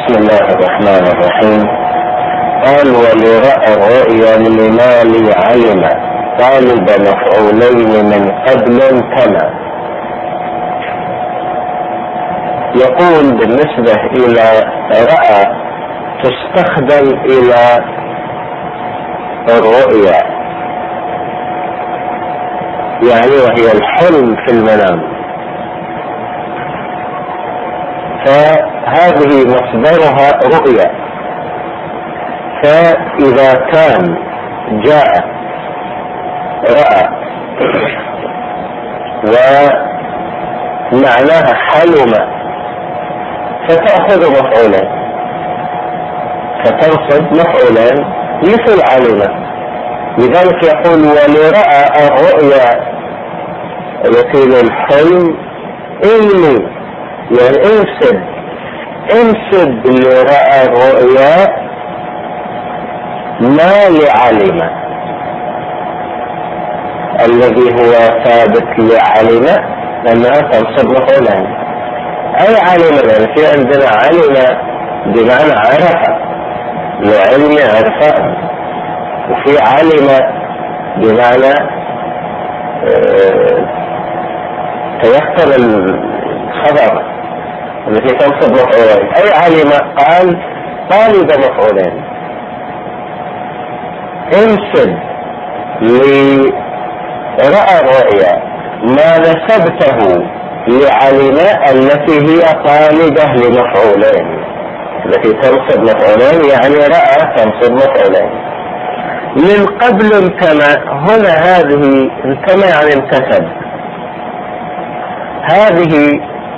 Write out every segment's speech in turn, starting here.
بسم الله الرحمن الرحيم. قال: ولرأى الرؤيا لمال علم طالب مفعولين من قبل كما. يقول بالنسبة إلى رأى تستخدم إلى الرؤيا، يعني وهي الحلم في المنام، فهذه مصدرها رؤيا. فإذا كان جاء رأى ومعناها حلم فتأخذ مفعولين، فتنصب مفعولين مثل علم. لذلك يقول: ولرأى الرؤيا التي للحلم إني، يعني انسب لرأى الرؤيا ما لعلم، الذي هو ثابت لعلم لأنها تنصب مفعولين. أي علم؟ يعني في عندنا علم بمعنى عرف، لعلم عرف، وفي علم بمعنى تيقن الخبر التي تنصب مفعولين. أي علم؟ قال طالب مفعولين. انسب لرأى الرؤيا ما نسبته لعلم التي هي طالبة لمفعولين، التي تنصب مفعولين، يعني رأى تنصب مفعولين. من قبل انتمى، هنا هذه انتمى يعني انتسب، هذه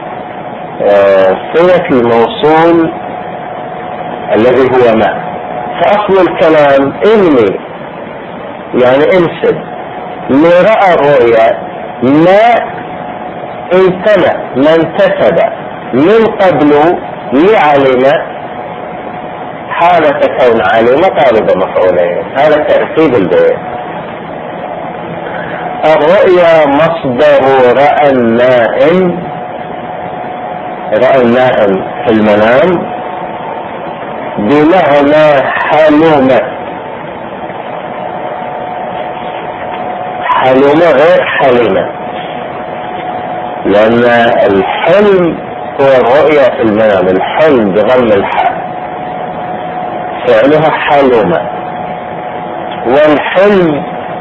صلة الموصول الذي هو ما. فأصل الكلام إني، يعني انسب لرأى الرؤيا ما انتمى، ما انتسب من قبل لعلم حالة كون علم طالب مفعولين. هذا ترتيب البيت. الرؤيا مصدر رأى النائم، رأى النائم في المنام، بمعنى حلم. حلم غير حلم، لأن الحلم هو الرؤيا في المنام. الحلم بضم الحاء فعلها حلم، والحلم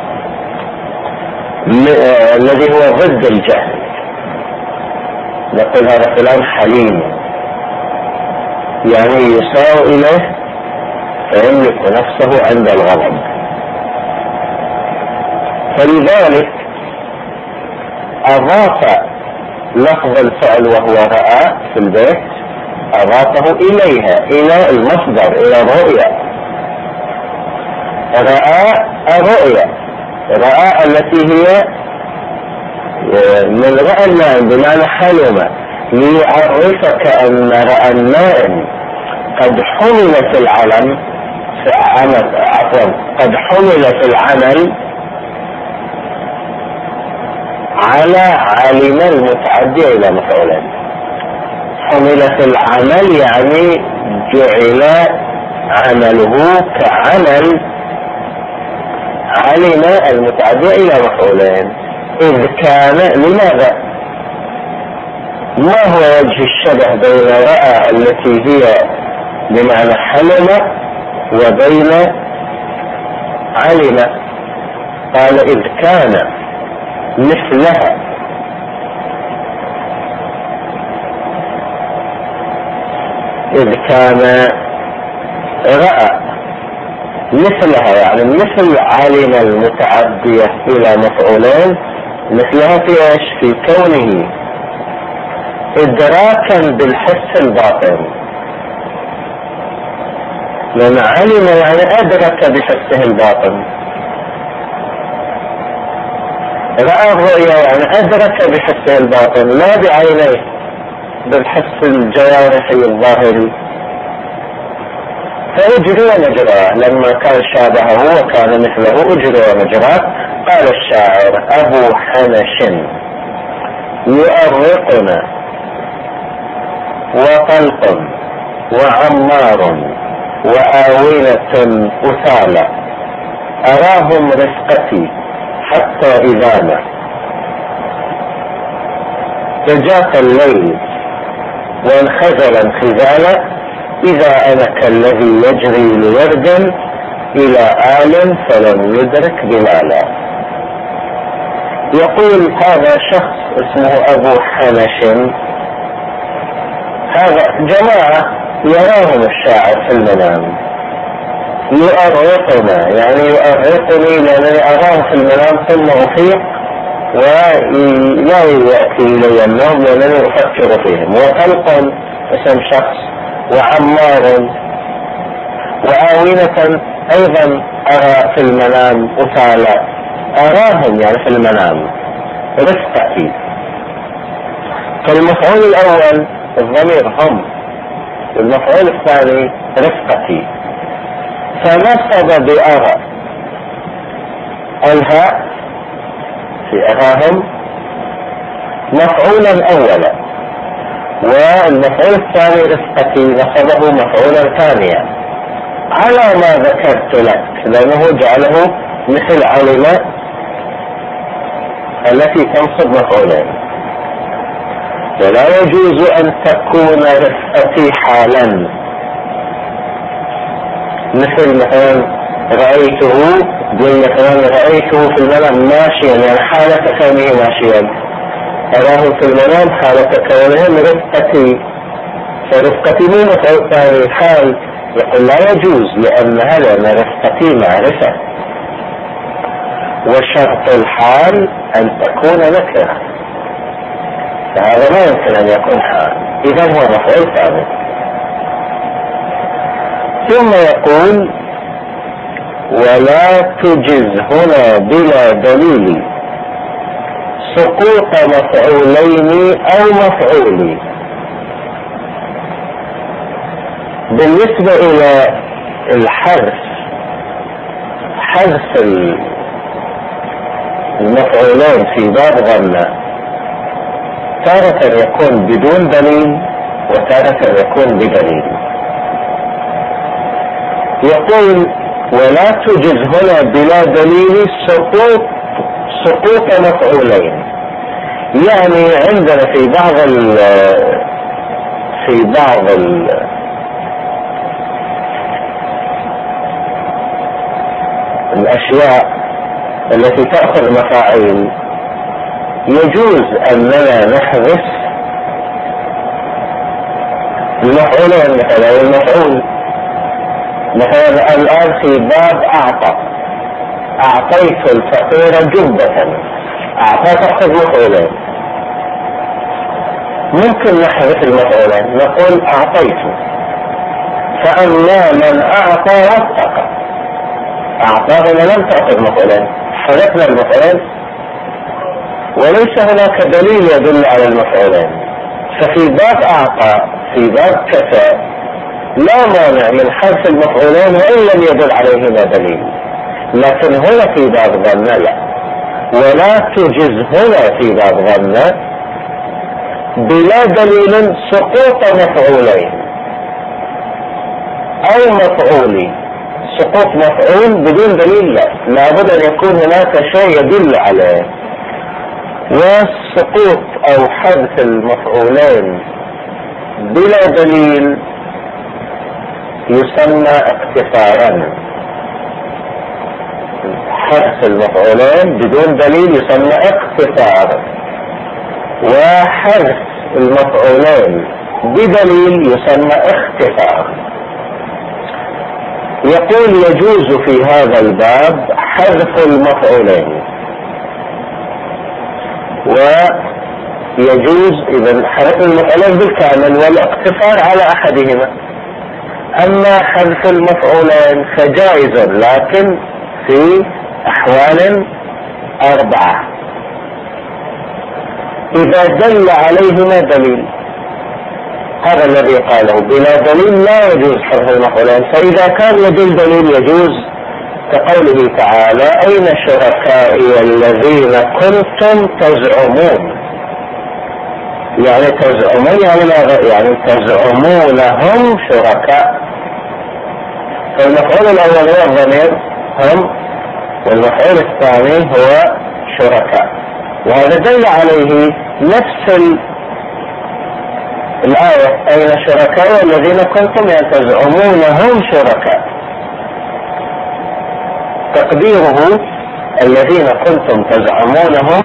الذي هو ضد الجهل، نقول هذا فلان حليم، يعني يساء إليه فيملك نفسه عند الغضب. فلذلك أضاف لفظ الفعل وهو رأى في البيت، أضافه إليها، إلى المصدر، إلى الرؤيا. رأى الرؤيا، رأى التي هي من رأى النائم بمعنى حلم، ليعرفك أن رأى النائم قد حمل في العلم، قد حمل في العمل على علم المتعدي إلى مفعولين. حمل في العمل يعني جعل عمله كعمل علم المتعدي إلى مفعولين. إذ كان، لماذا؟ ما هو وجه الشبه بين رأى التي هي بمعنى حلم وبين علم؟ قال: إذ كان مثلها. إذ كان رأى مثلها، يعني مثل علم المتعدية إلى مفعولين، مثلها في ايش؟ في كونه إدراكا بالحس الباطن، لأن علم يعني أدرك بحسه الباطن. رأى الرؤيا يعني أدرك بحسه الباطن، لا بعينيه، بالحس الجوارحي الظاهري. فأجري ومجراه، لما كان شابهه وكان مثله أجري ومجراه. قال الشاعر: أبو حنش يؤرقنا وطلق وعمار وآونة أثالة أراهم رفقتي حتى إذا ما جاء الليل وانخزل انخزالا إذا أنا كالذي يجري لورد إلى آل فلم يدرك بلالا. يقول هذا شخص اسمه أبو حنش، هذا جماعة يراهم الشاعر في المنام، يؤرقنا يعني يؤرقني لأنني أراه في المنام ثم أفيق ولا يأتي إلي النوم لأنني أفكر فيهم. وخلق اسم شخص، وعمار وآونة أيضا أرى في المنام أثالة، أراهم يعني في المنام رفقتي. فالمفعول الأول الضمير هم، والمفعول الثاني رفقتي، فنصب بأرى الهاء في أراهم مفعولا أولا، والمفعول الثاني رفقتي نصبه مفعولا ثانيا على ما ذكرت لك، لأنه جعله مثل علم التي تنصب مفعولين. ولا يجوز أن تكون رفقتي حالا، مثلا رأيته، مثلا رأيته في المنام ماشيا يعني حالة كونه ماشيا، أراه في المنام حالة كونه رفقتي، فرفقتي مو مفعول ثاني حال. يقول لا يجوز لأن رفقتي معرفة، وشرط الحال أن تكون نكرة، فهذا ما يمكن أن يكون حال، إذا هو مفعول ثاني. ثم يقول ولا تجز هنا بلا دليل سقوط مفعولين أو مفعول. بالنسبة إلى الحذف، حذف المفعولين في باب ظن تارة يكون بدون دليل وتارة يكون بدليل. يقول ولا تجز هنا بلا دليل سقوط مفعولين، يعني عندنا في بعض الأشياء التي تأخذ مفاعيل يجوز أننا نحذف المفعولين، مثلا المفعول مثلا الآن في باب أعطى، أعطيت الفقير جبة، أعطى تأخذ مفعولين، ممكن نحذف المفعولين نقول أعطيت، فأما من أعطى واتقى، أعطاه لم تأخذ مفعولين، حذفنا المفعولين وليس هناك دليل يدل على المفعولين. ففي باب أعطى في باب كفى لا مانع من حذف المفعولين وإن لم يدل عليهما دليل، لكن هنا في باب ظن لا. ولا تجز هنا في باب ظن بلا دليل سقوط مفعولين أو مفعولي. سقوط مفعول بدون دليل لا، لابد أن يكون هناك شيء يدل عليه. والسقوط أو حذف المفعولين بلا دليل يسمى اقتصارا. حذف المفعولين بدون دليل يسمى اقتصار، وحذف المفعولين بدليل يسمى اختصار. يقول يجوز في هذا الباب حذف المفعولين، ويجوز إذا حذف المفعولين بالكامل والاقتصار على أحدهما. أما حذف المفعولين فجائز لكن في أحوال 4: إذا دل عليهما دليل، هذا الذي قاله بلا دليل لا يجوز حذف المفعولين، فإذا كان يدل دليل يجوز، كقوله تعالى أين شركائي الذين كنتم تزعمون. يعني تزعمون يعني ماذا؟ يعني تزعمونهم شركاء. فالمفعول الأول هو الضمير هم، والمفعول الثاني هو شركاء، وهذا دل عليه نفس الآية: أين شركاء الذين كنتم تزعمونهم شركاء. تقديره الذين كنتم تزعمونهم.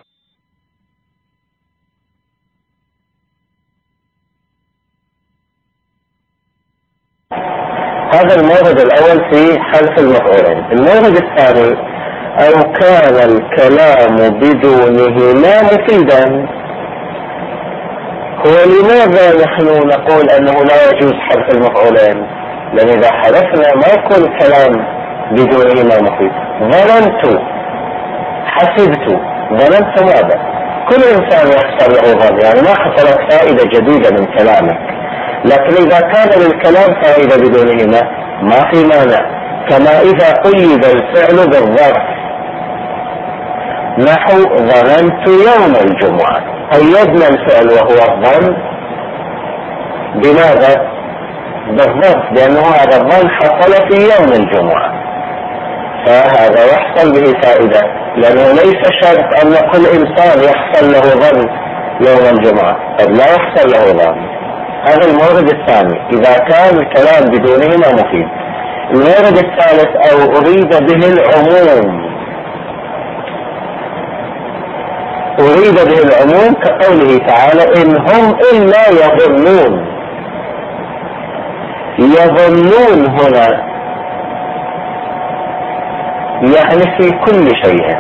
هذا المورد الأول في حذف المفعولين. المورد الثاني: أو كان الكلام بدونهما مفيدا. هو لماذا نحن نقول أنه لا يجوز حذف المفعولين؟ لأن إذا حذفنا ما يكون الكلام بدونهما مفيد. ظننت، حسبت، ظننت ماذا؟ كل إنسان يحصل له ظن، يعني ما حصلت فائدة جديدة من كلامك. لكن إذا كان للكلام فائدة بدونهما ما في مانع، كما إذا قيد الفعل بالظرف، نحو ظننت يوم الجمعة. قيدنا الفعل وهو الظن بماذا؟ بالظرف، لأنه هذا الظن حصل في يوم الجمعة، فهذا يحصل به فائدة، لأنه ليس شرط أن كل إنسان يحصل له ظن يوم الجمعة، قد لا يحصل له ظن. هذا المورد الثاني: إذا كان الكلام بدونهما مفيد. المورد الثالث: أو أريد به العموم. أريد به العموم كقوله تعالى: إن هم إلا يظنون. يظنون هنا يعني في كل شيء،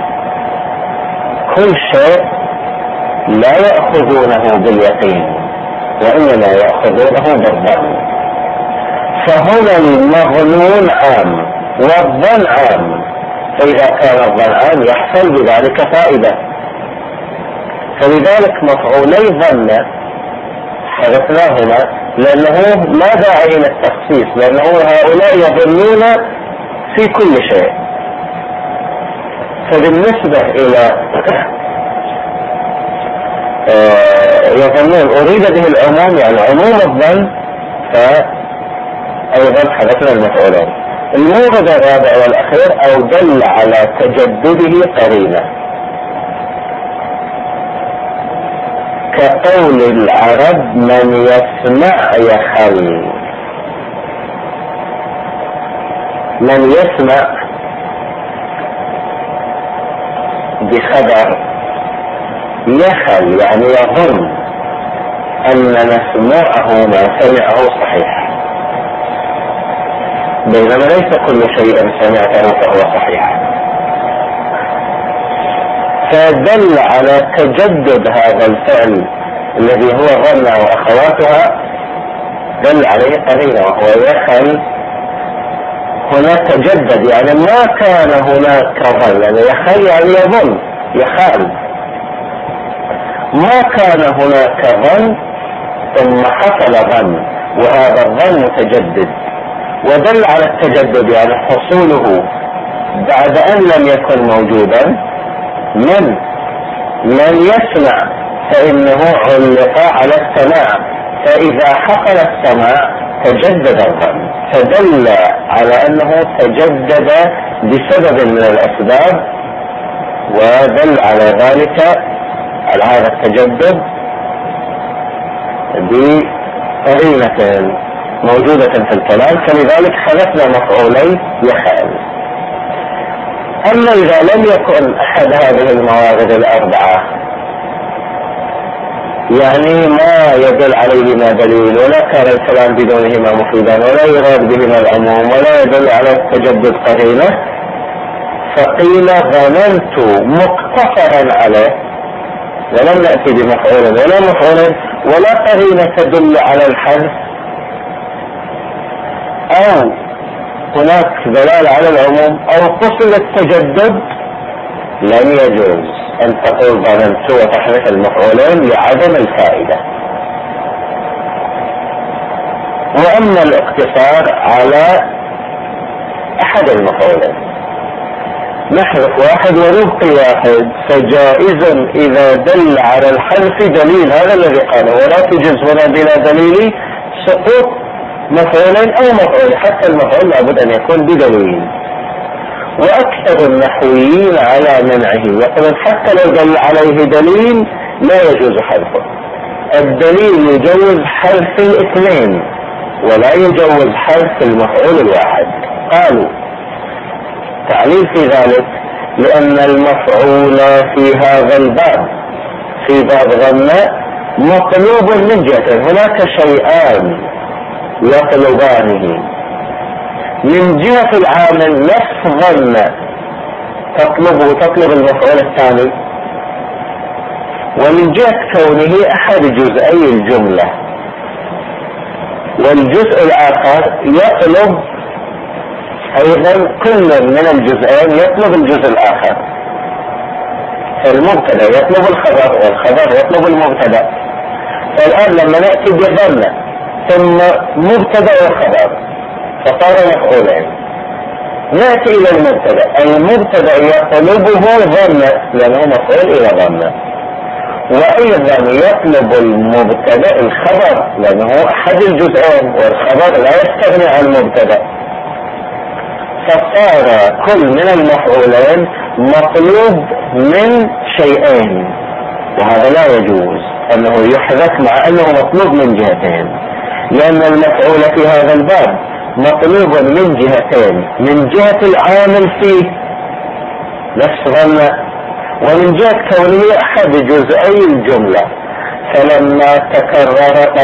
كل شيء لا يأخذونه باليقين وإنما يأخذونه بالظن. فهنا المظنون عام والظن عام، فإذا كان الظن عام يحصل بذلك فائدة. فلذلك مفعولي ظن حذفناهما لأنه لا داعي إلى التخصيص، لأنه هؤلاء يظنون في كل شيء. فبالنسبة إلى يظنون أريد به العموم يعني عموم الظن، فأيضا حذفنا المفعولين. المورد الرابع والأخير: أو دل على تجدده قرينة، كقول العرب: من يسمع يخل. من يسمع بخبر، يخل يعني يظن أن مسموعه ما سمعه صحيح، بينما ليس كل شيء سمعته فهو صحيح. فدل على تجدد هذا الفعل الذي هو ظن وأخواتها، دل عليه قرينة وهو يخل. هنا تجدد يعني ما كان هناك ظن، يعني يخل يعني يظن، يخال. ما كان هناك ظن ثم حصل ظن، وهذا الظن متجدد. ودل على التجدد يعني حصوله بعد أن لم يكن موجودا. من يسمع فإنه علق على السماع، فإذا حصل السماع تجدد الظن، فدل على أنه تجدد بسبب من الأسباب، ودل على ذلك على هذا التجدد بقرينة موجودة في الكلام، فلذلك حذفنا مفعولي يخال. أما إذا لم يكن أحد هذه الموارد الأربعة، يعني ما يدل عليهما دليل، ولا كان الكلام بدونهما مفيدا، ولا يراد بهما العموم، ولا يدل على التجدد قرينة، فقيل ظننت مقتصرا عليه، ولم نأتي بمفعول ولا مفعول ولا قرينة تدل على الحذف، أو هناك دلالة على العموم، أو قصد التجدد، لم يجوز أن تقول ظننت وتحذف المفعولين لعدم الفائدة. وأما الاقتصار على أحد المفعولين، نحذف واحد ونبقي واحد، فجائز إذا دل على الحذف دليل، هذا الذي قاله، ولا تجز هنا بلا دليل سقوط مفعولين أو مفعول، حتى المفعول لابد أن يكون بدليل. وأكثر النحويين على منعه، يقولون حتى لو دل عليه دليل لا يجوز حذفه. الدليل يجوز حذف الاثنين ولا يجوز حذف المفعول الواحد. قالوا تعليل في ذلك لأن المفعول في هذا الباب في باب ظن مطلوب من جهة، هناك شيئان يطلبانه. من جهة العامل نفس ظن تطلب المفعول الثاني، ومن جهة كونه أحد جزئي الجملة، والجزء الآخر يطلب أيضا كل من الجزئين يطلب الجزء الآخر. فالمبتدا يطلب الخبر والخبر يطلب المبتدا. فالآن لما نأتي بظن ثم مبتدا وخبر فصار مفعولين، نأتي إلى المبتدا يطلبه ظن لأنه مفعول إلى ظن، وأيضا يطلب المبتدا الخبر لأنه أحد الجزئين، والخبر لا يستغني عن المبتدا. فصار كل من المفعولين مطلوب من شيئين، وهذا لا يجوز أنه يحذف مع أنه مطلوب من جهتين، لأن المفعول في هذا الباب مطلوب من جهتين، من جهة العامل فيه نفس ظن، ومن جهة كونه أحد جزئي الجملة. فلما تكرر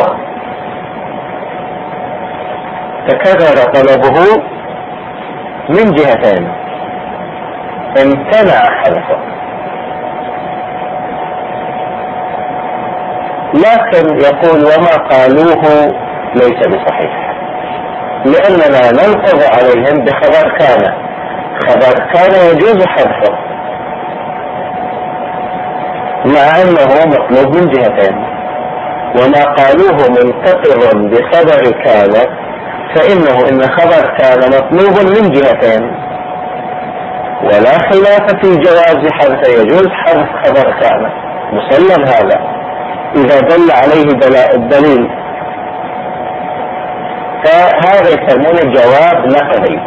طلبه من جهتين امتنع حذفه. لكن يقول وما قالوه ليس بصحيح، لأننا نلحظ عليهم بخبر كان. خبر كان يجوز حذفه مع أنه مطلوب من جهتين، وما قالوه منتقض بخبر كان، فإنه إن خبر كان مطلوب من جهتين، ولا خلاف في جواز حذف، يجوز حذف خبر كان مسلم هذا إذا دل عليه الدليل. فهذا يسمونه جواب نقضي.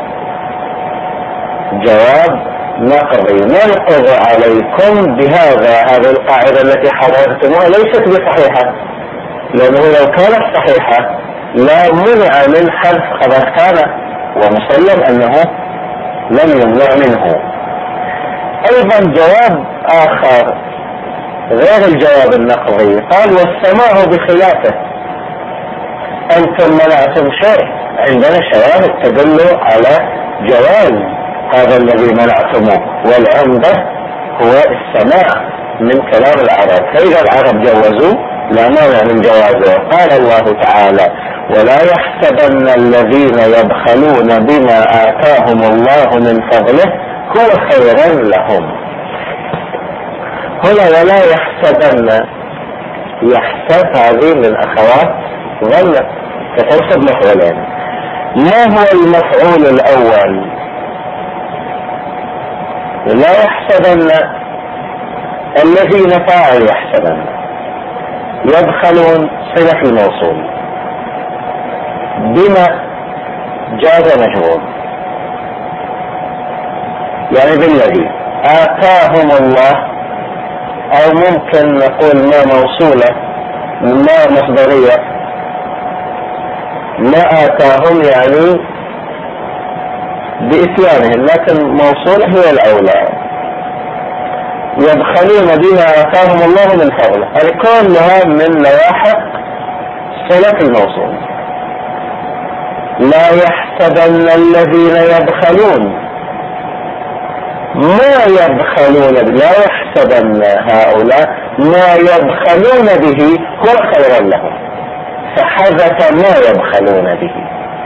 جواب نقضي ننقض عليكم هذه القاعدة التي حررتموها ليست بصحيحة، لأنه لو كانت صحيحة لا منع من حذف خبر كان، ومسلم أنه لم يمنع منه. أيضا جواب آخر غير الجواب النقضي، قال والسماع بخلافه. أنتم منعتم شيء، عندنا شواهد تدل على جواز هذا الذي منعتموه، والعمدة هو السماع من كلام العرب، فإذا العرب جوزوا لا مانع من جوازه. قال الله تعالى ولا يحسبن الذين يبخلون بما آتاهم الله من فضله هو خيرا لهم. هنا ولا يحسبن، يحسب هذه من أخوات ظن فتنصب مفعولين. ما هو المفعول الأول؟ لا يحسبن الذين فاعل يحسبن، يبخلون صلة الموصول، بما جاز مجهول، يعني بالذي آتاهم الله، أو ممكن نقول ما موصولة ما مصدرية، ما آتاهم يعني بإتيانهم، لكن موصولة هي الأولى. يبخلون بما آتاهم الله من فضله، هذه كلها من لواحق صلة الموصول. لا يحسبن الذين يبخلون، ما يبخلون، لا يحسبن هؤلاء ما يبخلون به هو خيرا لهم، فحذف ما يبخلون به،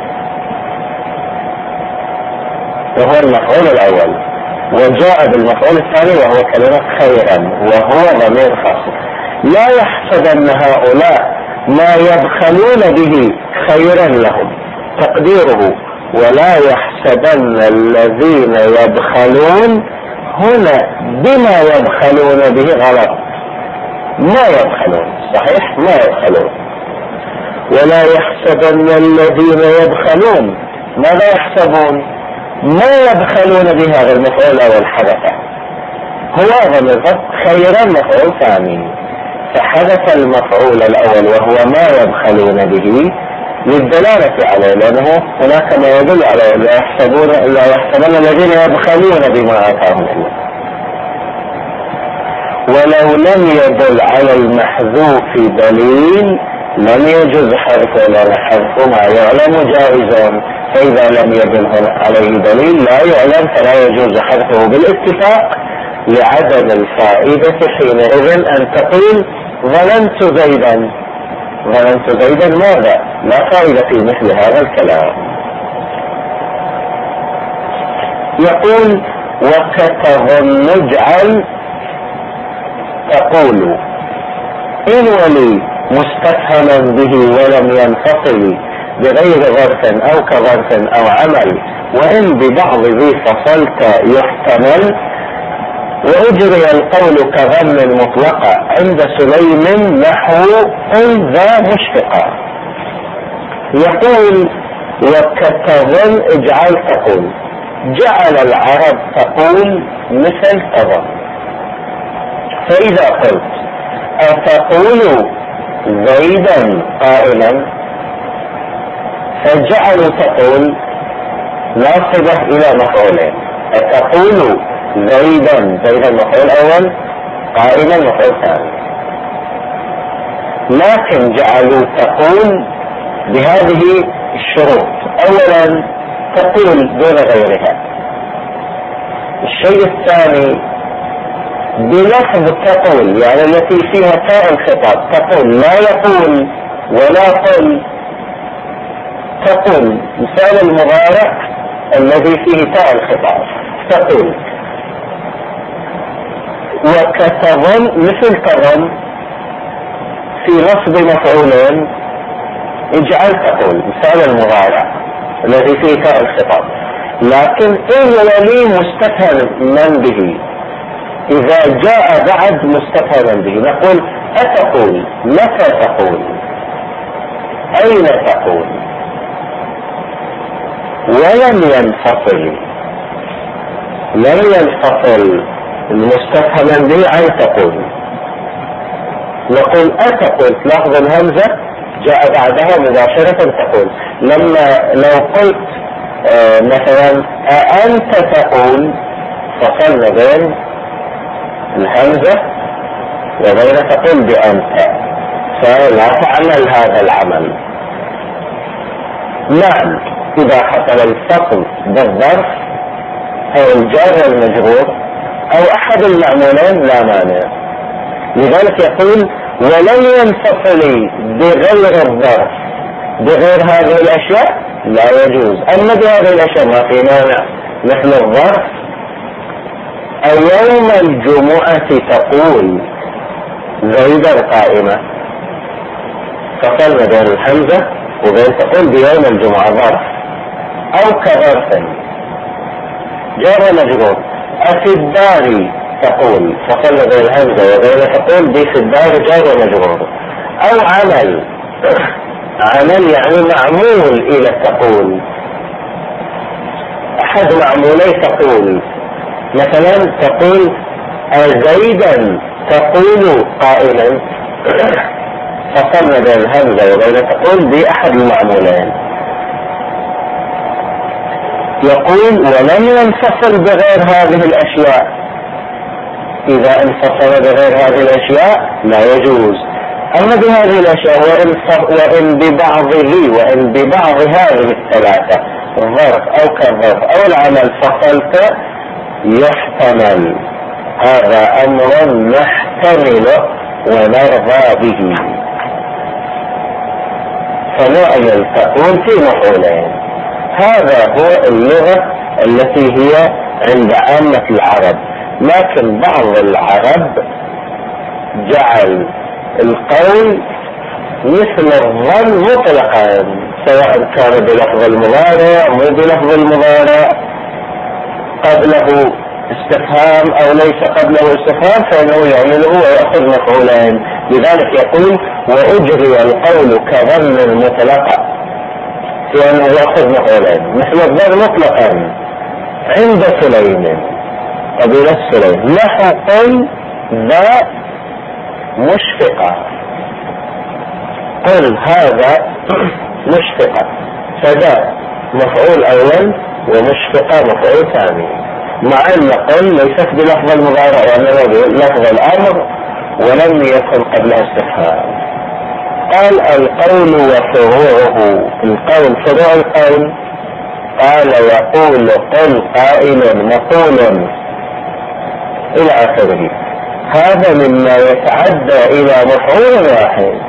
وهو المفعول الأول، وجاء بالمفعول الثاني وهو كلمة خيرا، وهو ضمير خاص. لا يحسبن هؤلاء ما يبخلون به خيرا لهم، تقديره ولا يحسبن الذين يبخلون، هنا بما يبخلون به غلط، ما يبخلون، صحيح ما يبخلون. ولا يحسبن الذين يبخلون، ماذا يحسبون؟ ما يبخلون بهذا المفعول أو الحدث، هو هذا الضبط خيرا مفعول ثاني، فحدث المفعول الأول وهو ما يبخلون به للدلالة عليه، لأنه هناك ما يدل على لا يحسبن الذين يبخلون بما آتاهم الله. ولو لم يدل على المحذوف دليل لم يجوز حذفه، لأن حذف ما يعلم جائز، فإذا لم يدل عليه دليل لا يعلم فلا يجوز حذفه بالاتفاق لعدم الفائدة حينئذ أن تقول ظننت زيدا. ظننت زيدا ماذا؟ لا فائدة في مثل هذا الكلام. يقول وكتظن اجعل تقول إن ولي مستفهما به ولم ينفصل بغير ظرف أو كظرف أو عمل، وإن ببعض ذي فصلت يحتمل، وأجري القول كظن مطلقة عند سليم نحو إن ذا مشفقة. يقول وكتظن اجعل تقول، جعل العرب تقول مثل تظن، فإذا قلت أتقول زيدا قائلا، فجعل تقول ناصبة إلى مفعولين، أتقول زيدا، زيدا مفعول أول، قائلا مفعول ثاني. لكن جعلوا تقول بهذه الشروط، أولا تقول دون غيرها. الشيء الثاني بلفظ تقول، يعني التي فيها تاء الخطاب، تقول لا يقول ولا قل، تقول مثال المضارع الذي فيه تاء الخطاب تقول. وكتظن مثل تظن في نصب مفعولين، اجعل تقول مثال المضارع الذي فيه تاء الخطاب. لكن إن ولي مستفهم به، إذا جاء بعد مستفهما به نقول أتقول، متى تقول، أين تقول، ولم ينفصل، لم ينفصل المستفهما به عن تقول. نقول أتقول، تلاحظ الهمزة جاء بعدها مباشرة تقول. لما لو قلت مثلا أأنت تقول، فصلنا بين الهمزة وبين تقول بأنت، فلا تعمل هذا العمل. نعم إذا حصل الفصل بالظرف أو الجار والمجرور أو أحد المعمولين لا مانع. لذلك يقول ولم ينفصل بغير الظرف، بغير هذه الأشياء لا يجوز. أما بهذه الأشياء ما في مانع، مثل الظرف أو يوم الجمعة تقول زيدا قائمة، فصلنا بين الحمزة وبين تقول بيوم الجمعة ظرف، أو كظرف جار مجرور. أفي الدار تقول، فصلنا بين الهمزة وبين تقول في الدار جار مجرور. أو عمل، عمل يعني معمول إلى تقول، أحد معمولي تقول، مثلا تقول زيدا تقول قائلا، فصلنا بين الهمزة وبين تقول بأحد المعمولين. يقول ولم ينفصل بغير هذه الأشياء، إذا انفصل بغير هذه الأشياء لا يجوز. أما بهذه الأشياء وإن ببعضه، وإن ببعض هذه الثلاثة، الظرف أو كالظرف أو العمل، فصلت يحتمل. هذا أمر نحتمله ونرضى به. فنعمل تقول في مفعولين. هذا هو اللغة التي هي عند عامة العرب. لكن بعض العرب جعل القول مثل الظن مطلقا، سواء كان بلفظ المضارع مو بلفظ المضارع، قبله استفهام او ليس قبله استفهام، فانه يعمله ويأخذ مفعولين. لذلك يقول واجري القول كظن المطلقة، لانه يأخذ مفعولين، مثل الظن مطلقا عند سليم قبيلة سليم، نحو قل ذا مشفقة، قل هذا مشفقة، فذا مفعول اول ومشفقة مفعول ثاني، مع ان قل ليست بلفظ المضارع وانما بلفظ الامر ولم يكن قبلها استفهام. قال القول وفروعه، القول فروع القول، قال يقول قل قائل مقول الى اخره، هذا مما يتعدى الى مفعول واحد،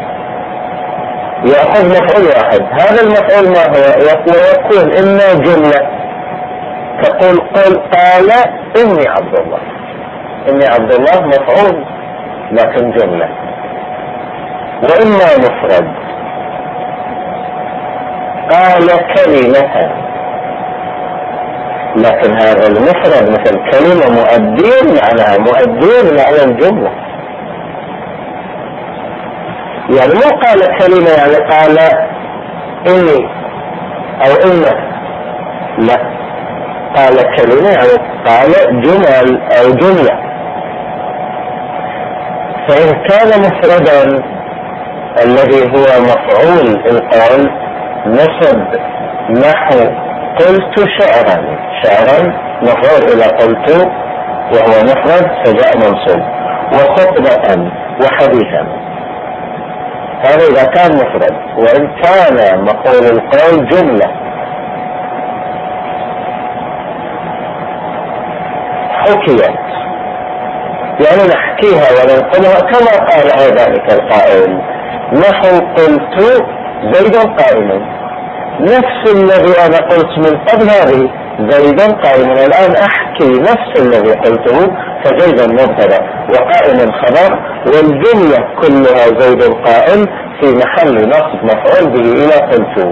يأخذ مفعول واحد. هذا المفعول ما هو؟ يكون اما جملة، تقول قل قال اني عبد الله، اني عبد الله مفعول لكن جملة، واما مفرد، قال كلمة، لكن هذا المفرد مثل كلمة مؤدين معناها مؤدين معنى الجملة، يعني مو قال كلمة يعني قال اني او انك، لا، قال كلمة يعني قال جمل او جملة. فإن كان مفردا الذي هو مفعول القول نصب، نحو قلت شعرا، شعرا مفعول الى قلت وهو مفرد فجاء منصوب، وخطبة وحديثا، هذا اذا كان مفرد. وان كان مفعول القول جملة حكيت، يعني نحكيها وننقلها كما قال ذلك القائل، نحو قلت زيد قائم، نفس الذي انا قلت من قبل هذه زيد قائم، الان احكي نفس الذي قلته، فزيد مبتدا وقائم خبر، والجملة كلها زيد قائم في محل نصب مفعول به الى قلت.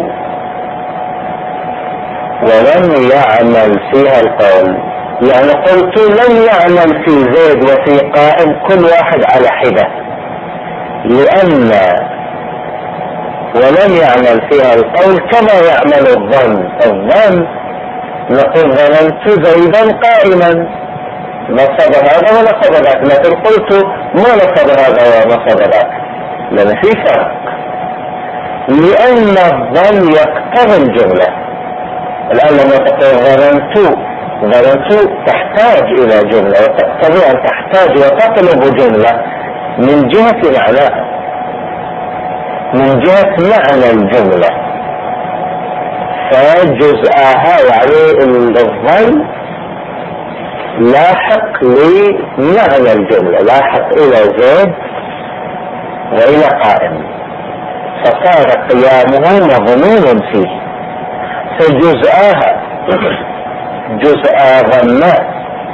ولم يعمل فيها القول، يعني قلت لم يعمل في زيد وفي قائم كل واحد على حدة، لأن ولم يعمل فيها القول كما يعمل الظن. الظن نقول ظننت زيدا قائما، نصب هذا ونصب ذاك، لكن قلت ما نصب هذا ونصب ذاك، لأن في فرق، لأن الظن يقتضي الجملة. الآن لما تقول ظننت تحتاج إلى جملة، وتقتضي أن تحتاج وتطلب جملة من جهة معناها، من جهة معنى الجملة، فجزءها يعني الظن لاحق لمعنى الجملة، لاحق إلى زيد وإلى قائم، فصار قيامه مضمون فيه، فجزءها جزء ظن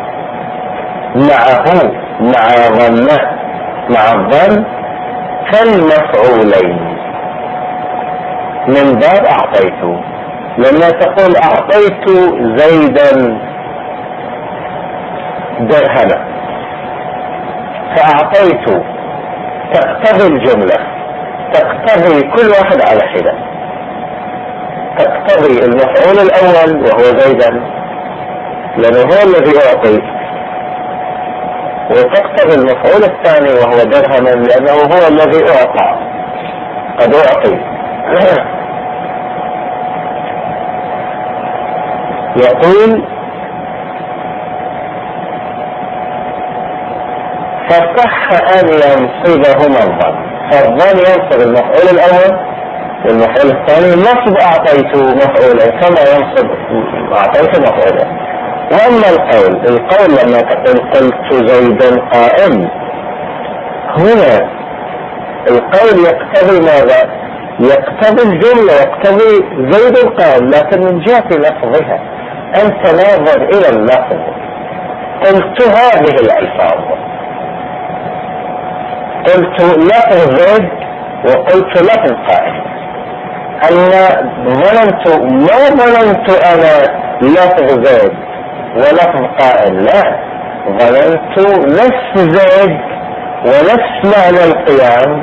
معه مع ظن مع الظن كالمفعولين من باب أعطيت. لما تقول أعطيت زيدا درهما، فأعطيت تقتضي الجملة، تقتضي كل واحد على حدة، تقتضي المفعول الأول وهو زيدا لأنه هو الذي أعطي، وتقتضي المفعول الثاني وهو درهما لأنه هو الذي أعطى، قد أعطي. يقول فصح أن ينصبهما الظن، فالظن ينصب المفعول الأول والمفعول الثاني، نصب أعطيت مفعولا كما ينصب أعطيت مفعولا. وأما القول لما تقول قلت زيدا قائم، هنا القول يقتضي ماذا؟ يقتضي الجملة، يقتضي زيد قائم، لكن من جهة لفظها أنت ناظر إلى اللفظ. قلت هذه الألفاظ، قلت لفظ زيد وقلت لفظ قائم، أن ما ظننت أنا لفظ زيد ولفظ قائل، لا، ظننت نفس زيد ونفس معنى القيام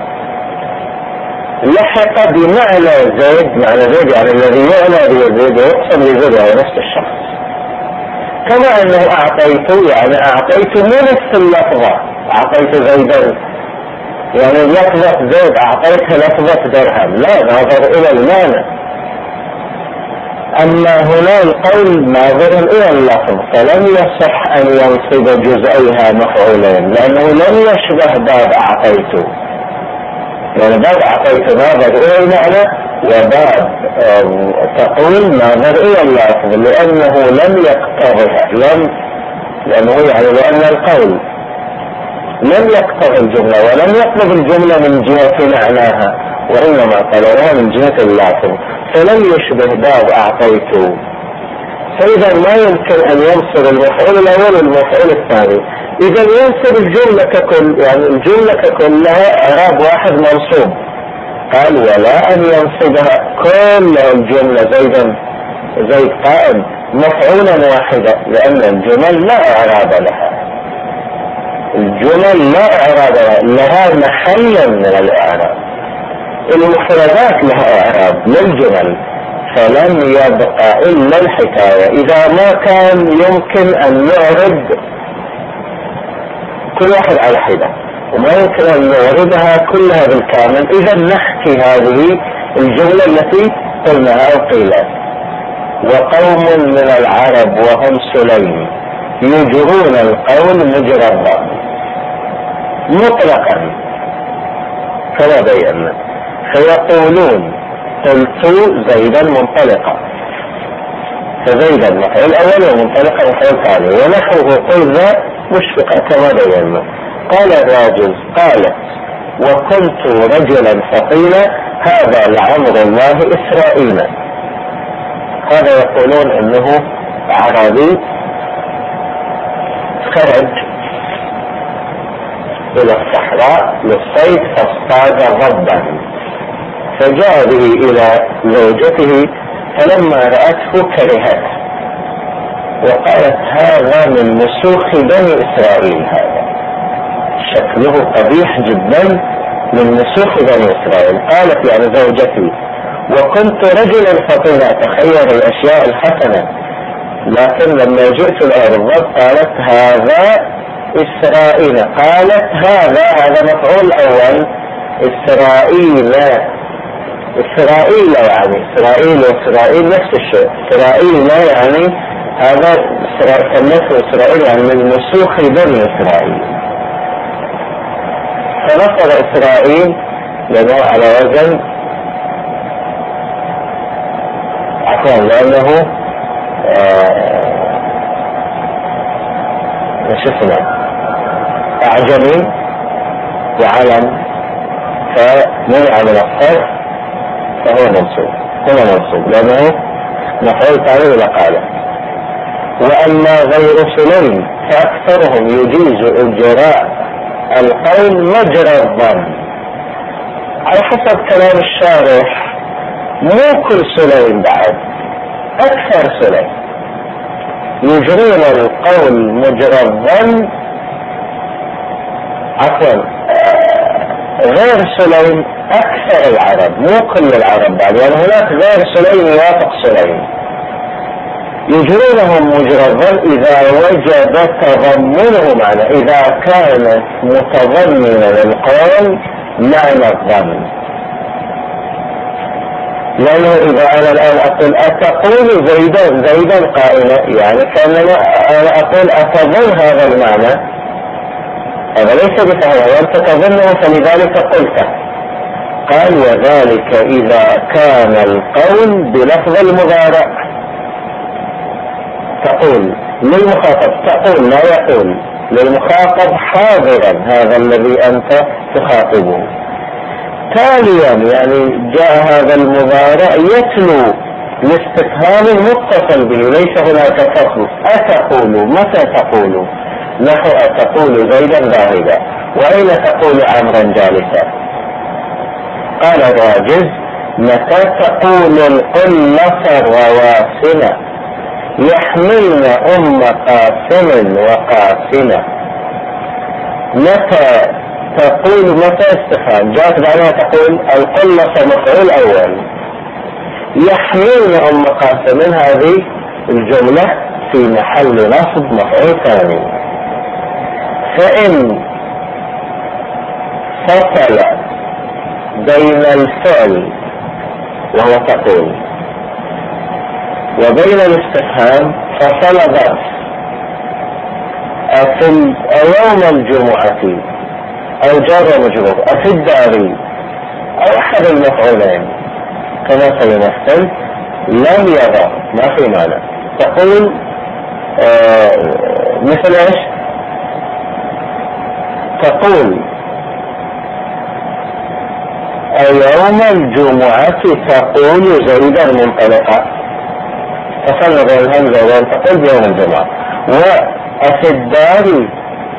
لحق بمعنى زيد، معنى زيد يعني الذي يعنى بزيد ويقصد بزيد هو نفس الشخص. كما أنه أعطيت مو نفس اللفظة، أعطيت زيدا يعني لفظة زيد أعطيتها لفظة درهم، لا، ناظر إلى المعنى. أما هنا القول ناظر إلى اللفظ، فلم يصح أن ينصب جزئيها مفعولين، لأنه لم يشبه باب أعطيته، يعني باب أعطيته ناظر إلى المعنى، وباب تقول ناظر إلى اللفظ، لأنه لم يقتضها، لأن القول لم يقتضي الجملة ولم يطلب الجملة من جهة معناها، وإنما طلبها من جهة اللفظ، فلم يشبه باب أعطيته. فإذا ما يمكن أن ينصب المفعول الأول والمفعول الثاني. إذا ينصب الجملة ككل، يعني الجملة ككلها إعراب واحد منصوب. قال ولا أن ينصبها كل الجملة زيد قائم مفعولا واحدا، لأن الجمل لا إعراب لها، الجمل لا إعراب لها محلا من الإعراب، المفردات لها إعراب للجمل، فلم يبقى إلا الحكاية. إذا ما كان يمكن أن نعرض كل واحد على حدة وما يمكن أن نعرضها كلها بالكامل، إذا نحكي هذه الجملة التي قلناها أو قيلت: وقوم من العرب وهم سليم يجرون القول مجرى الضرب مطلقا كما بينا، فيقولون قلت زيدا منطلقا، فزيدا مفعول اول ومنطلقا مفعول ثاني، ونحوه قلنا مشفقا كما بينا. قال الراجل قالت: وكنت رجلا فقيلا هذا لعمر الله إسرائيل. هذا يقولون انه اعرابي خرج الى الصحراء للصيد فاصطاد ضبا، فجاء به الى زوجته، فلما رأته كرهته وقالت: هذا من مسوخ بني إسرائيل، هذا شكله قبيح جدا من مسوخ بني إسرائيل. قالت يعني زوجتي: وكنت رجلا فقيلا، تخير الأشياء الحسنة، لكن لما جئت الأرض قالت هذا إسرائيل، قالت هذا مفعول أول، إسرائيل يعني إسرائيل وإسرائيل نفس الشيء، إسرائيل يعني هذا سمته إسرائيل يعني من مسوخ بني إسرائيل، فنصب إسرائيل لأنه على وزن لأنه أعجمي وعلم، فمنع من الصرف فهو منصوب لأنه مفعول ثاني لقاله. وأما غير سليم فأكثرهم يجيز إجراء القول مجرى الظن، على حسب كلام الشارح مو كل سليم بعد، أكثر سليم يجرون القول مجرى الظن، غير سليم أكثر العرب مو كل العرب بعد، يعني هناك غير سليم يوافق سليم، يجرونهم مجرى الظن إذا وجد تضمنه معنى، إذا كان متضمنا للقول معنى الظن. لأنه إذا أنا الآن أقول أتقول زيدا قائلا، يعني كأنما أنا أقول أتظن هذا المعنى، هذا ليس بفعله وأنت تظنه فلذلك قلته. قال: وذلك إذا كان القول بلفظ المضارع، تقول للمخاطب، تقول لا يقول للمخاطب حاضرا هذا الذي أنت تخاطبه، تاليا يعني جاء هذا المضارع يتلو الاستفهام المتصل به، ليس هناك فصل. أتقول، متى تقول؟ نحو أتقول زيدا ذاهبا، وأين تقول عمرا جالسا؟ قال الراجز: متى تقول القلة الرواسن يحملن أم قاسم وقاسمة؟ متى تقول متى استفهام جاءت بعدها تقول القلة مفعول أول، يحملن أم قاسم هذه الجملة في محل نصب مفعول ثاني. فإن فصل بين الفعل وهو تقول وبين الاستفهام فصل ظرف يوم الجمعة أو جار مجرور أفي الدار أو أحد المفعولين كما سيمثل لم يضع ما في معنى. تقول مثل ايش؟ تقول يوم الجمعة تقول زيدا منطلقا، فصلنا بين الهمزة وبين تقول يوم الجمعة. وفي الدار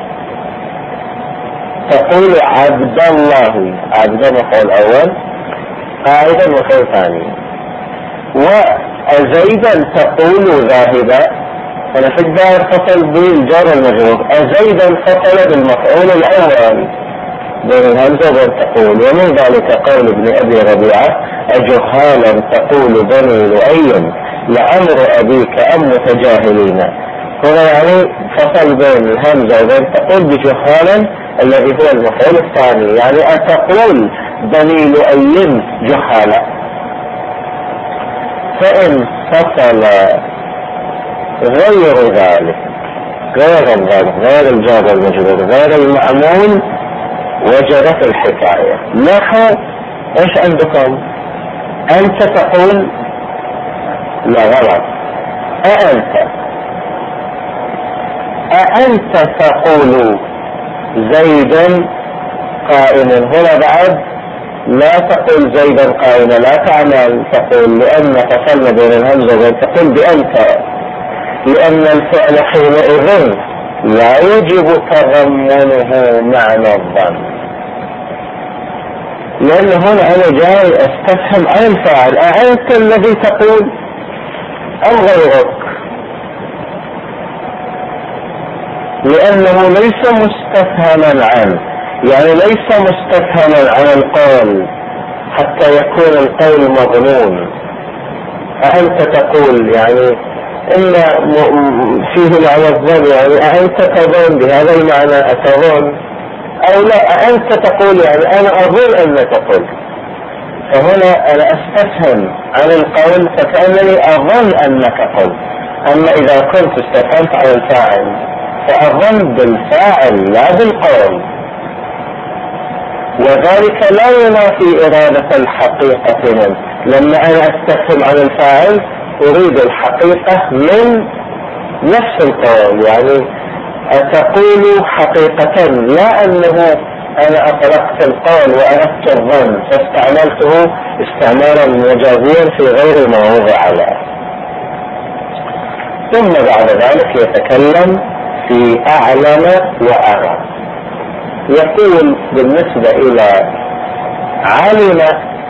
تقول عبد الله، عبد مفعول أول قاعدة مفعول ثاني. وزيدا تقول ذاهبا، فأنا في الدار فصل بالجار المجرور، زيدا فصل بالمفعول الأول بين الهمزة وبين تقول. ومن ذلك قول ابن أبي ربيعة أجهالا تقول بني لؤي لأمر أبيك أم متجاهلين. هنا يعني فصل بين الهمزة وبين تقول بجهالا الذي هو المفعول الثاني، يعني أتقول بني لؤي جهالا. فإن فصل غير ذلك، غير الجار المجرور غير المعمول، وجدت الحكاية. نحو ايش عندكم؟ انت تقول، لا غلط، أأنت تقول زيدا قائما. هنا بعد لا تقول زيدا قائما، لا تعمل تقول، لأن فصلنا بين الهمزة وبين تقول بأنت، لأن الفعل حينئذ لا يجب تضمنه معنى الظن، لأن هنا أنا جاي أستفهم عن الفاعل، أأنت الذي تقول أم غيرك؟ لأنه ليس مستفهما عنه، يعني ليس مستفهما عن القول حتى يكون القول مظنون. أأنت تقول يعني إن فيه معنى الظن، يعني أأنت تظن بهذا المعنى أتظن أو لا، أأنت تقول يعني أنا أظن أنك تقول. فهنا أنا أستفهم عن القول فكأنني أظن أنك قلت. أما إذا كنت استفهمت عن الفاعل فأظن بالفاعل لا بالقول، وذلك لا ينافي إرادة الحقيقة منه. لما أنا أستفهم عن الفاعل أريد الحقيقة من نفس القول، يعني أتقول حقيقة، لا أنه أنا أطلقت القول وأردت الظن فاستعملته استعمالا مجازيا في غير موضع له. ثم بعد ذلك يتكلم في أعلم وأرى. يقول بالنسبة إلى علم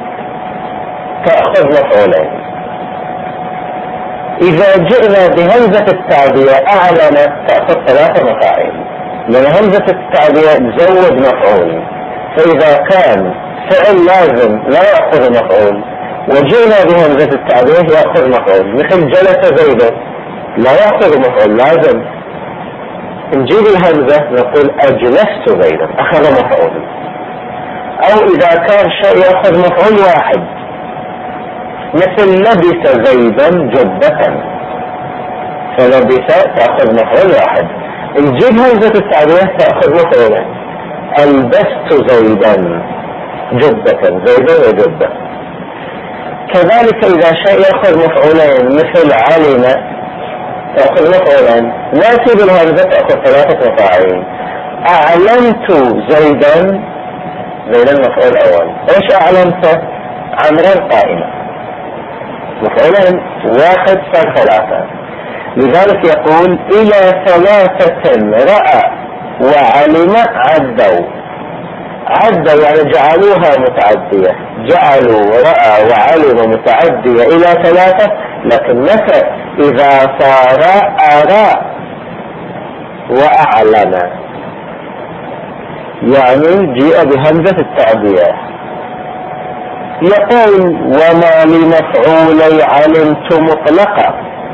تأخذ مفعولين. إذا جئنا بهمزة التعدية أعلم تأخذ 3 مفاعيل، لأن همزة التعدية تزود مفعول، فإذا كان فعل لازم لا يأخذ مفعول وجئنا بهمزة التعدية يأخذ مفعول، مثل جلس زيد لا يأخذ مفعول لازم، نجيب الهمزة نقول أجلست زيدا أخذ مفعول. أو إذا كان شيء يأخذ مفعول واحد مثل لبس زيدا جبة، فلبس تأخذ مفعول واحد، نجيب همزة التعدية تأخذ مفعولين، ألبست زيدا جبة، زيدا وجبة. كذلك إذا شيء يأخذ مفعولين مثل علم تأخذ مفعولين، نأتي بالهمزة تأخذ 3 مفاعيل. أعلمت زيدا، زيدا مفعول أول، إيش أعلمت؟ عمرا قائمة، مفعولين واحد صار 3. لذلك يقول إلى 3 رأى وعلم عدوا. عدوا يعني جعلوها متعدية، جعلوا رأى وعلم متعدية إلى 3، لكن متى؟ إذا صار أرى وأعلم، يعني جيء بهمزة التعدية. يقول وما لمفعولي علمت مطلقا،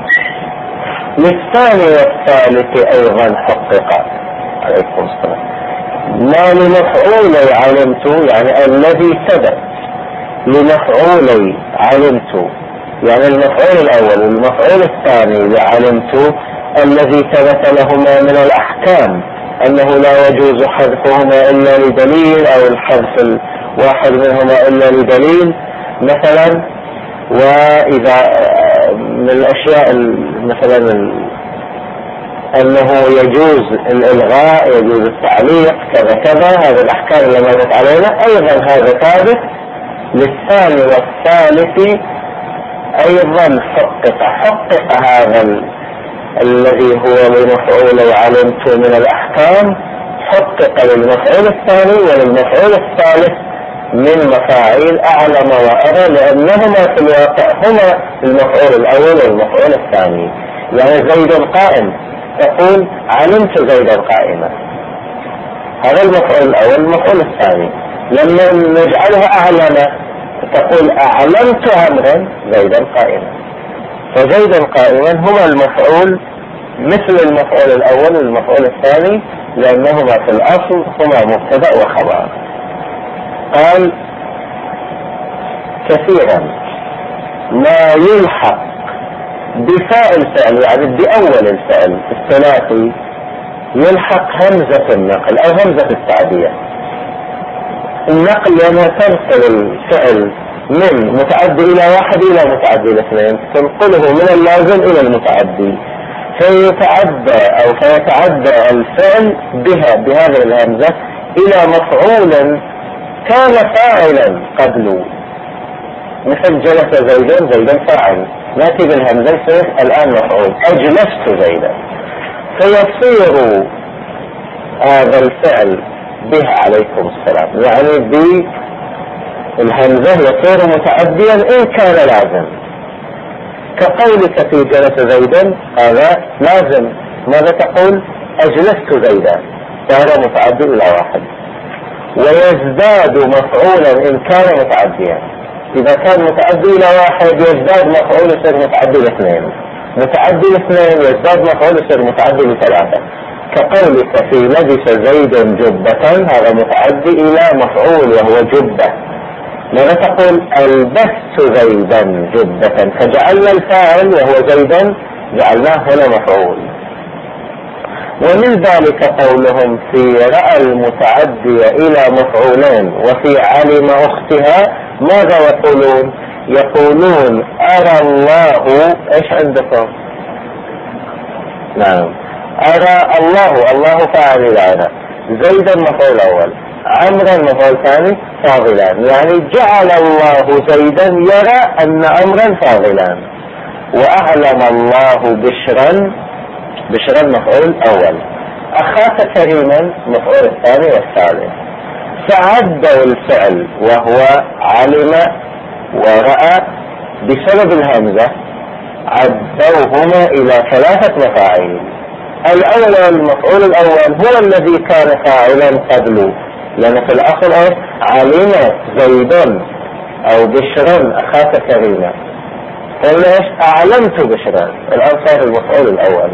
للثاني والثالث أيضا حقق. عليكم السلام. ما لمفعولي علمت يعني الذي ثبت، لمفعولي علمت يعني المفعول الأول والمفعول الثاني لعلمت الذي ثبت لهما من الأحكام أنه لا يجوز حذفهما إلا لدليل، أو الحذف الواحد منهما إلا لدليل مثلا. وإذا من الأشياء مثلا أنه يجوز الإلغاء، يجوز التعليق، كذا كذا، هذه الأحكام اللي مرت علينا أيضا هذا ثابت للثاني والثالث أيضا حقق هذا الذي هو لمفعول علمت من الأحكام، حقق للمفعول الثاني وللمفعول الثالث من مفاعيل أعلم وأرى، لأنهما في الواقع هما المفعول الأول والمفعول الثاني. يعني زيد قائم، تقول علمت زيدا قائما، هذا المفعول الأول المفعول الثاني. لما نجعلها أعلم تقول أعلمت عمرا زيدا قائما، فزيدا قائما هما المفعول مثل المفعول الأول والمفعول الثاني، لأنهما في الأصل هما مبتدأ وخبر. قال كثيرا ما يلحق بفاء الفعل، يعني بأول الفعل الثلاثي يلحق همزة النقل أو همزة التعدية. النقل لما تنقل الفعل من متعدي إلى واحد إلى متعدي إلى اثنين، تنقله من اللازم إلى المتعدي، فيتعدى الفعل بهذه الهمزة إلى مفعول كان فاعلا قبله، مثل جلس زيدا فاعل، ناتي بالهمزة يصير الآن مفعول، أجلست زيدا، فيصير هذا الفعل به عليكم السلام، يعني بالهمزة يصير متعديا إن كان لازم، كقولك في جلس زيدا هذا لازم، ماذا تقول؟ أجلست زيدا، فهذا متعدي إلى واحد. ويزداد مفعولا إن كان متعديا، إذا كان متعدي إلى واحد يزداد مفعول يصير متعدي لاثنين، متعدي لاثنين يزداد مفعول يصير متعدي لثلاثة، كقولك في لبس زيد جبة، هذا متعدي إلى مفعول وهو جبة. ماذا تقول؟ ألبست زيدا جبة، فجعلنا الفاعل وهو زيدا جعلناه هنا مفعول. ومن ذلك قولهم في رأى المتعدي إلى مفعولين وفي علم أختها، ماذا يقولون؟ يقولون أرى الله، إيش عندكم؟ نعم، أرى الله فاعل الآن، زيدا مفعول أول، عمرا مفعول ثاني، فاضلان، يعني جعل الله زيدا يرى أن عمرا فاضلان. وأعلم الله بشرا مفعول أول، أخاك كريما مفعول الثاني والثالث. فعدوا الفعل وهو علم ورأى بسبب الهمزة، عدوهما إلى 3 مفاعيل. الأول المفعول الأول هو الذي كان فاعلا قبله، لأن في الأصل علم زيدا أو بشرا أخاك كريما، فليش أعلمت بشرا، الآن صار المفعول الأول.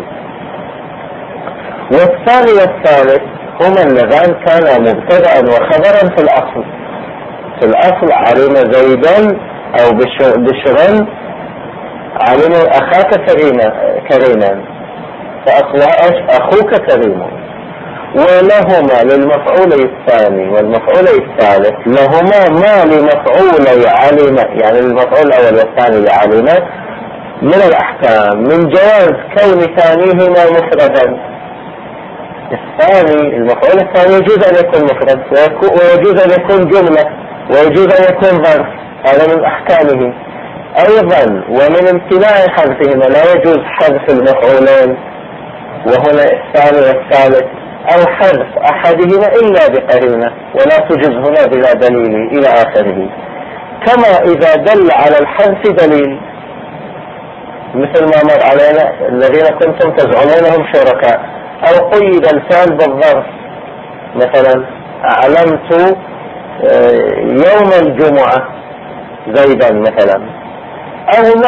والثاني والثالث هما اللذان كانا مبتدأ وخبرا في الأصل. في الأصل علم زيدا أو بشرا، علم أخاك كريما، فأصلها أخوك كريما. ولهما للمفعول الثاني والمفعول الثالث لهما ما لمفعول علم، يعني المفعول الأول والثاني لعلم من الأحكام، من جواز كون ثانيهما مفردا. الثاني المفعول الثاني يجوز أن يكون مفرد، ويجوز أن يكون جملة، ويجوز أن يكون ظرف، هذا من أحكامه. أيضا ومن امتناع حذفهما، لا يجوز حذف المفعولين وهنا الثاني والثالث، أو حذف أحدهما إلا بقرينة، ولا تجوز هنا بلا دليل إلى آخره. كما إذا دل على الحذف دليل، مثل ما مر علينا الذين كنتم تزعمونهم شركاء، أو قيد الفعل بالظرف، مثلا أعلمت يوم الجمعة زيدا مثلا، أو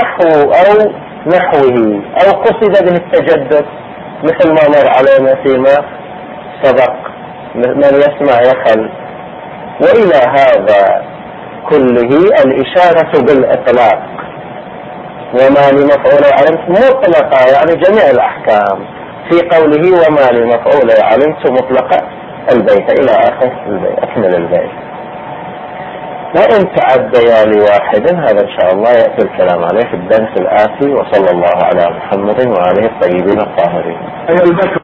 نحوه، أو قصد به التجدد مثل ما مر علينا فيما سبق، من يسمع يخل. وإلى هذا كله الإشارة بالإطلاق، وما لمفعول علمت مطلقة، يعني جميع الأحكام في قوله وما لمفعول علمت مطلقة البيت إلى آخر البيت، أكمل البيت. وإن تعديا لواحد، هذا إن شاء الله يأتي الكلام عليه في الدرس الآتي. وصلى الله على محمد وعليه الطيبين الطاهرين.